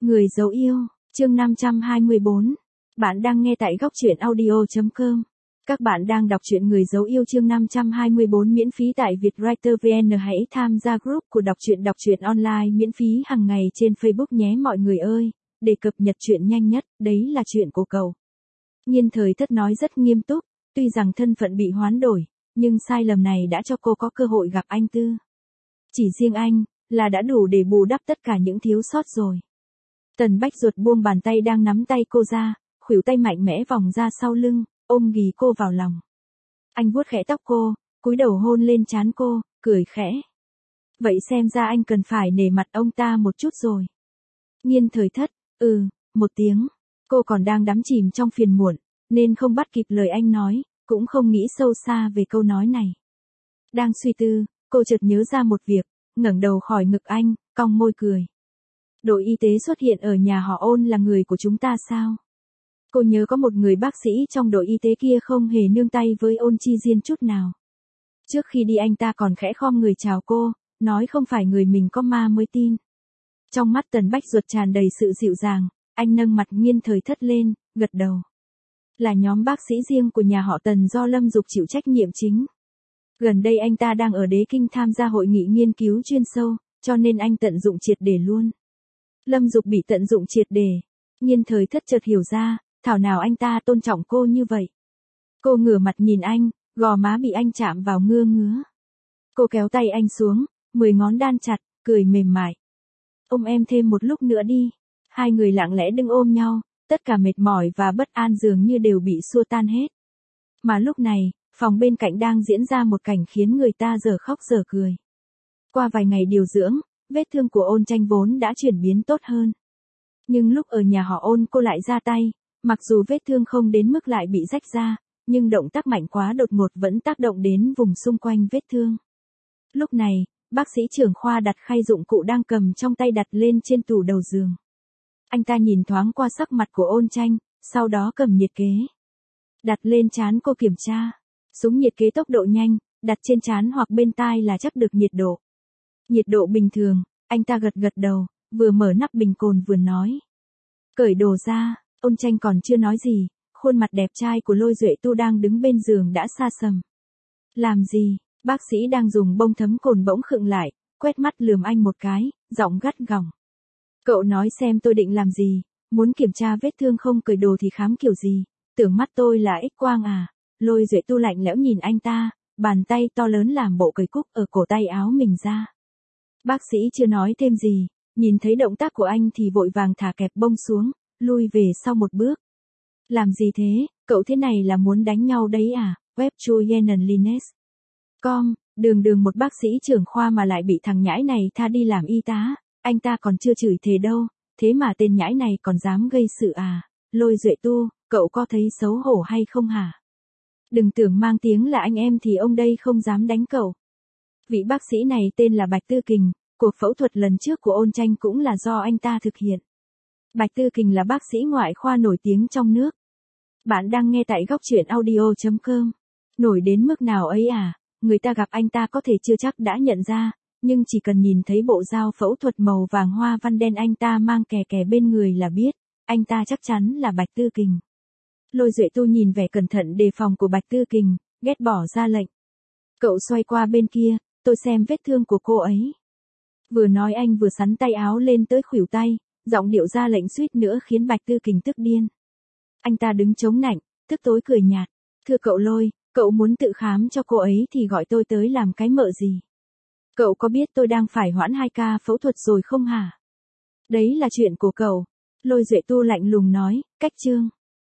Người dấu yêu, chương 524. Bạn đang nghe tại góc truyện audio.com. Các bạn đang đọc truyện Người dấu yêu chương 524 miễn phí tại Vietwriter VN. Hãy tham gia group của đọc truyện online miễn phí hàng ngày trên Facebook nhé mọi người ơi, để cập nhật truyện nhanh nhất, đấy là chuyện của cậu. Nhiên Thời Thất nói rất nghiêm túc, tuy rằng thân phận bị hoán đổi, nhưng sai lầm này đã cho cô có cơ hội gặp anh Tư. Chỉ riêng anh, là đã đủ để bù đắp tất cả những thiếu sót rồi. Tần Bách Duật buông bàn tay đang nắm tay cô ra, khuỷu tay mạnh mẽ vòng ra sau lưng, ôm ghì cô vào lòng. Anh vuốt khẽ tóc cô, cúi đầu hôn lên trán cô, cười khẽ. Vậy xem ra anh cần phải nể mặt ông ta một chút rồi. Nhiên Thời Thất, một tiếng. Cô còn đang đắm chìm trong phiền muộn, nên không bắt kịp lời anh nói, cũng không nghĩ sâu xa về câu nói này. Đang suy tư, cô chợt nhớ ra một việc, ngẩng đầu khỏi ngực anh, cong môi cười. Đội y tế xuất hiện ở nhà họ Ôn là người của chúng ta sao? Cô nhớ có một người bác sĩ trong đội y tế kia không hề nương tay với Ôn Chi Diên chút nào. Trước khi đi anh ta còn khẽ khom người chào cô, nói không phải người mình có ma mới tin. Trong mắt Tần Bách Duật tràn đầy sự dịu dàng, anh nâng mặt Nhiên Thời Thất lên, gật đầu. Là nhóm bác sĩ riêng của nhà họ Tần do Lâm Dục chịu trách nhiệm chính. Gần đây anh ta đang ở Đế Kinh tham gia hội nghị nghiên cứu chuyên sâu, cho nên anh tận dụng triệt để luôn. Lâm Dục bị tận dụng triệt để. Nhiên Thời Thất chợt hiểu ra, thảo nào anh ta tôn trọng cô như vậy. Cô ngửa mặt nhìn anh, gò má bị anh chạm vào ngứa ngứa. Cô kéo tay anh xuống, 10 ngón đan chặt, cười mềm mại. Ôm em thêm một lúc nữa đi. Hai người lặng lẽ đứng ôm nhau, tất cả mệt mỏi và bất an dường như đều bị xua tan hết. Mà lúc này, phòng bên cạnh đang diễn ra một cảnh khiến người ta dở khóc dở cười. Qua vài ngày điều dưỡng, vết thương của Ôn Tranh vốn đã chuyển biến tốt hơn. Nhưng lúc ở nhà họ Ôn cô lại ra tay, mặc dù vết thương không đến mức lại bị rách ra, nhưng động tác mạnh quá đột ngột vẫn tác động đến vùng xung quanh vết thương. Lúc này, bác sĩ trưởng khoa đặt khay dụng cụ đang cầm trong tay đặt lên trên tủ đầu giường. Anh ta nhìn thoáng qua sắc mặt của Ôn Tranh, sau đó cầm nhiệt kế. Đặt lên trán cô kiểm tra. Súng nhiệt kế tốc độ nhanh, đặt trên trán hoặc bên tai là chắc được nhiệt độ. Nhiệt độ bình thường, anh ta gật đầu, vừa mở nắp bình cồn vừa nói. Cởi đồ ra, Ôn Tranh còn chưa nói gì, khuôn mặt đẹp trai của Lôi Duệ Tu đang đứng bên giường đã xa sầm. Làm gì, bác sĩ đang dùng bông thấm cồn bỗng khựng lại, quét mắt lườm anh một cái, giọng gắt gỏng. Cậu nói xem tôi định làm gì, muốn kiểm tra vết thương không cởi đồ thì khám kiểu gì, tưởng mắt tôi là X-quang à. Lôi Duệ Tu lạnh lẽo nhìn anh ta, bàn tay to lớn làm bộ cởi cúc ở cổ tay áo mình ra. Bác sĩ chưa nói thêm gì, nhìn thấy động tác của anh thì vội vàng thả kẹp bông xuống, lui về sau một bước. Làm gì thế, cậu thế này là muốn đánh nhau đấy à? Web Chuyenenlines.com, đường một bác sĩ trưởng khoa mà lại bị thằng nhãi này tha đi làm y tá, anh ta còn chưa chửi thề đâu, thế mà tên nhãi này còn dám gây sự à? Lôi Duệ Tu, cậu có thấy xấu hổ hay không hả? Đừng tưởng mang tiếng là anh em thì ông đây không dám đánh cậu. Vị bác sĩ này tên là Bạch Tư Kình, cuộc phẫu thuật lần trước của Ôn Tranh cũng là do anh ta thực hiện. Bạch Tư Kình là bác sĩ ngoại khoa nổi tiếng trong nước. Bạn đang nghe tại góc truyện audio.com. Nổi đến mức nào ấy à, người ta gặp anh ta có thể chưa chắc đã nhận ra, nhưng chỉ cần nhìn thấy bộ dao phẫu thuật màu vàng hoa văn đen anh ta mang kè bên người là biết, anh ta chắc chắn là Bạch Tư Kình. Lôi Duệ Tu nhìn vẻ cẩn thận đề phòng của Bạch Tư Kình, ghét bỏ ra lệnh. Cậu xoay qua bên kia, tôi xem vết thương của cô ấy. Vừa nói anh vừa sắn tay áo lên tới khuỷu tay, giọng điệu ra lệnh suýt nữa khiến Bạch Tư Kình tức điên. Anh ta đứng chống nạnh, tức tối cười nhạt. Thưa cậu Lôi, cậu muốn tự khám cho cô ấy thì gọi tôi tới làm cái mợ gì? Cậu có biết tôi đang phải hoãn 2 ca phẫu thuật rồi không hả? Đấy là chuyện của cậu. Lôi Duệ Tu lạnh lùng nói, cách chương.